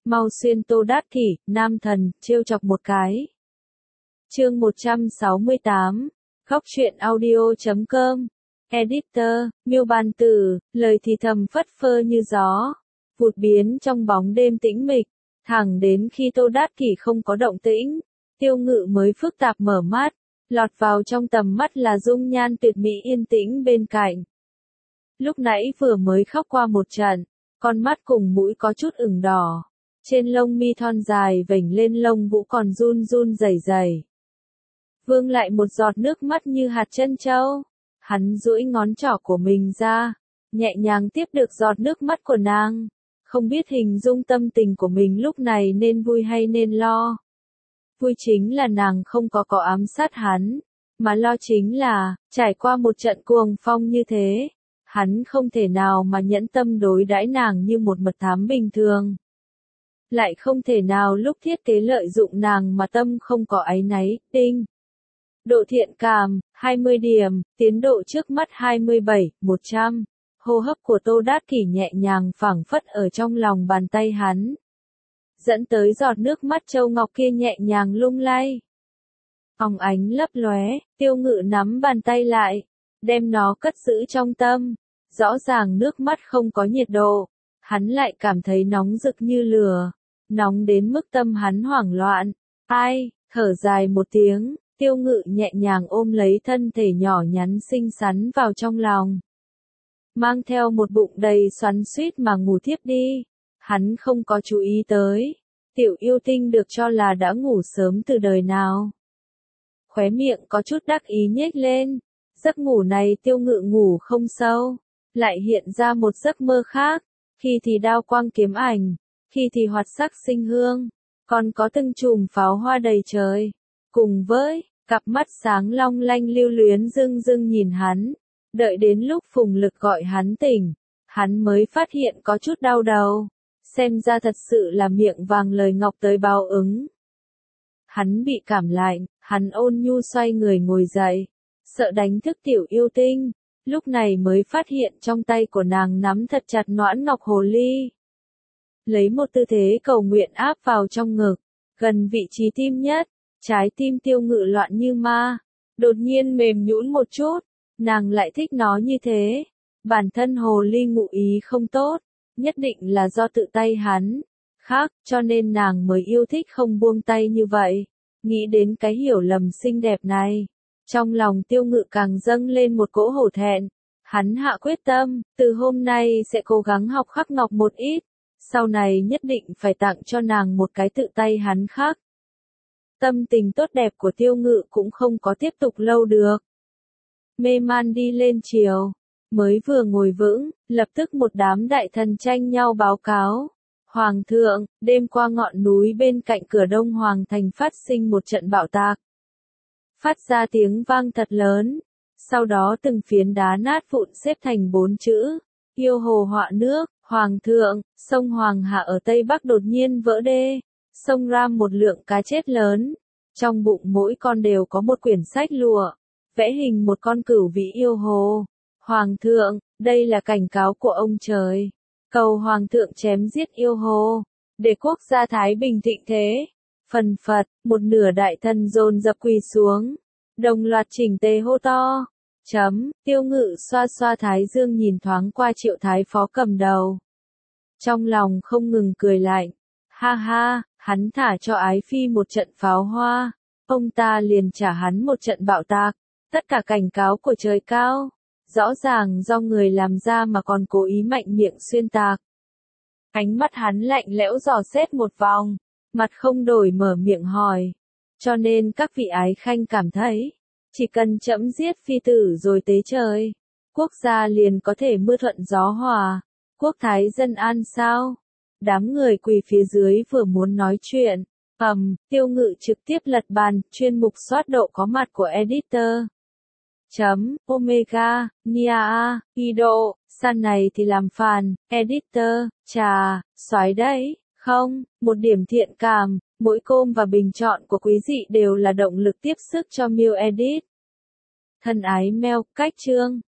mau xuyên Tô Đát Kỷ, nam thần, trêu chọc một cái. Chương 168, Góc truyện audio.com. Editor, Miêu Bàn Tử, lời thì thầm phất phơ như gió, vụt biến trong bóng đêm tĩnh mịch, thẳng đến khi Tô Đát Kỷ không có động tĩnh, Tiêu Ngự mới phức tạp mở mắt, lọt vào trong tầm mắt là dung nhan tuyệt mỹ yên tĩnh bên cạnh. Lúc nãy vừa mới khóc qua một trận, con mắt cùng mũi có chút ửng đỏ, trên lông mi thon dài vểnh lên lông vũ còn run run rẩy rẩy. Vương lại một giọt nước mắt như hạt trân châu, hắn duỗi ngón trỏ của mình ra, nhẹ nhàng tiếp được giọt nước mắt của nàng, không biết hình dung tâm tình của mình lúc này nên vui hay nên lo. Vui chính là nàng không có ám sát hắn, mà lo chính là, trải qua một trận cuồng phong như thế, hắn không thể nào mà nhẫn tâm đối đãi nàng như một mật thám bình thường. Lại không thể nào lúc thiết kế lợi dụng nàng mà tâm không có áy náy, đinh. Độ thiện cảm, 20 điểm, tiến độ trước mắt 27, 100. Hô hấp của Tô Đát Kỷ nhẹ nhàng phảng phất ở trong lòng bàn tay hắn, dẫn tới giọt nước mắt châu ngọc kia nhẹ nhàng lung lay. Óng ánh lấp lóe, Tiêu Ngự nắm bàn tay lại, đem nó cất giữ trong tâm. Rõ ràng nước mắt không có nhiệt độ, hắn lại cảm thấy nóng rực như lửa, nóng đến mức tâm hắn hoảng loạn. Ai, thở dài một tiếng, Tiêu Ngự nhẹ nhàng ôm lấy thân thể nhỏ nhắn xinh xắn vào trong lòng. Mang theo một bụng đầy xoắn xuýt mà ngủ thiếp đi. Hắn không có chú ý tới, tiểu yêu tinh được cho là đã ngủ sớm từ đời nào. Khóe miệng có chút đắc ý nhếch lên, giấc ngủ này Tiêu Ngự ngủ không sâu, lại hiện ra một giấc mơ khác, khi thì đao quang kiếm ảnh, khi thì hoạt sắc sinh hương, còn có từng chùm pháo hoa đầy trời, cùng với cặp mắt sáng long lanh lưu luyến dưng dưng nhìn hắn. Đợi đến lúc Phùng Lực gọi hắn tỉnh, hắn mới phát hiện có chút đau đầu. Xem ra thật sự là miệng vàng lời ngọc tới báo ứng. Hắn bị cảm lạnh, hắn ôn nhu xoay người ngồi dậy, sợ đánh thức tiểu yêu tinh, lúc này mới phát hiện trong tay của nàng nắm thật chặt noãn ngọc hồ ly. Lấy một tư thế cầu nguyện áp vào trong ngực, gần vị trí tim nhất, trái tim Tiêu Ngự loạn như ma, đột nhiên mềm nhũn một chút, nàng lại thích nó như thế, bản thân hồ ly ngụ ý không tốt. Nhất định là do tự tay hắn khác, cho nên nàng mới yêu thích không buông tay như vậy. Nghĩ đến cái hiểu lầm xinh đẹp này, trong lòng Tiêu Ngự càng dâng lên một cỗ hổ thẹn. Hắn hạ quyết tâm, từ hôm nay sẽ cố gắng học khắc ngọc một ít, sau này nhất định phải tặng cho nàng một cái tự tay hắn khắc. Tâm tình tốt đẹp của Tiêu Ngự cũng không có tiếp tục lâu được. Mê man đi lên chiều. Mới vừa ngồi vững, lập tức một đám đại thần tranh nhau báo cáo. Hoàng thượng, đêm qua ngọn núi bên cạnh cửa Đông Hoàng thành phát sinh một trận bạo tạc. Phát ra tiếng vang thật lớn. Sau đó từng phiến đá nát vụn xếp thành 4 chữ. Yêu hồ họa nước, Hoàng thượng, sông Hoàng Hạ ở Tây Bắc đột nhiên vỡ đê. Sông Ram một lượng cá chết lớn. Trong bụng mỗi con đều có một quyển sách lụa. Vẽ hình một con cửu vĩ yêu hồ. Hoàng thượng, đây là cảnh cáo của ông trời. Cầu Hoàng thượng chém giết yêu hồ, để quốc gia Thái Bình thịnh thế. Phần phật, một nửa đại thần dồn dập quỳ xuống, đồng loạt chỉnh tề hô to. Tiêu Ngự xoa xoa thái dương nhìn thoáng qua Triệu Thái Phó cầm đầu. Trong lòng không ngừng cười lạnh. Ha ha, hắn thả cho Ái Phi một trận pháo hoa, ông ta liền trả hắn một trận bạo tạc. Tất cả cảnh cáo của trời cao. Rõ ràng do người làm ra mà còn cố ý mạnh miệng xuyên tạc. Ánh mắt hắn lạnh lẽo dò xét một vòng, mặt không đổi mở miệng hỏi. Cho nên các vị ái khanh cảm thấy, chỉ cần trẫm giết phi tử rồi tế trời, quốc gia liền có thể mưa thuận gió hòa, quốc thái dân an sao? Đám người quỳ phía dưới vừa muốn nói chuyện, Tiêu Ngự trực tiếp lật bàn, chuyên mục soát độ có mặt của editor. Omega, Nia A, Ido, san này thì làm phàn, editor, chà, soái đấy, không, một điểm thiện cảm, mỗi com và bình chọn của quý vị đều là động lực tiếp sức cho Miu Edit. Thân ái mail, cách chương.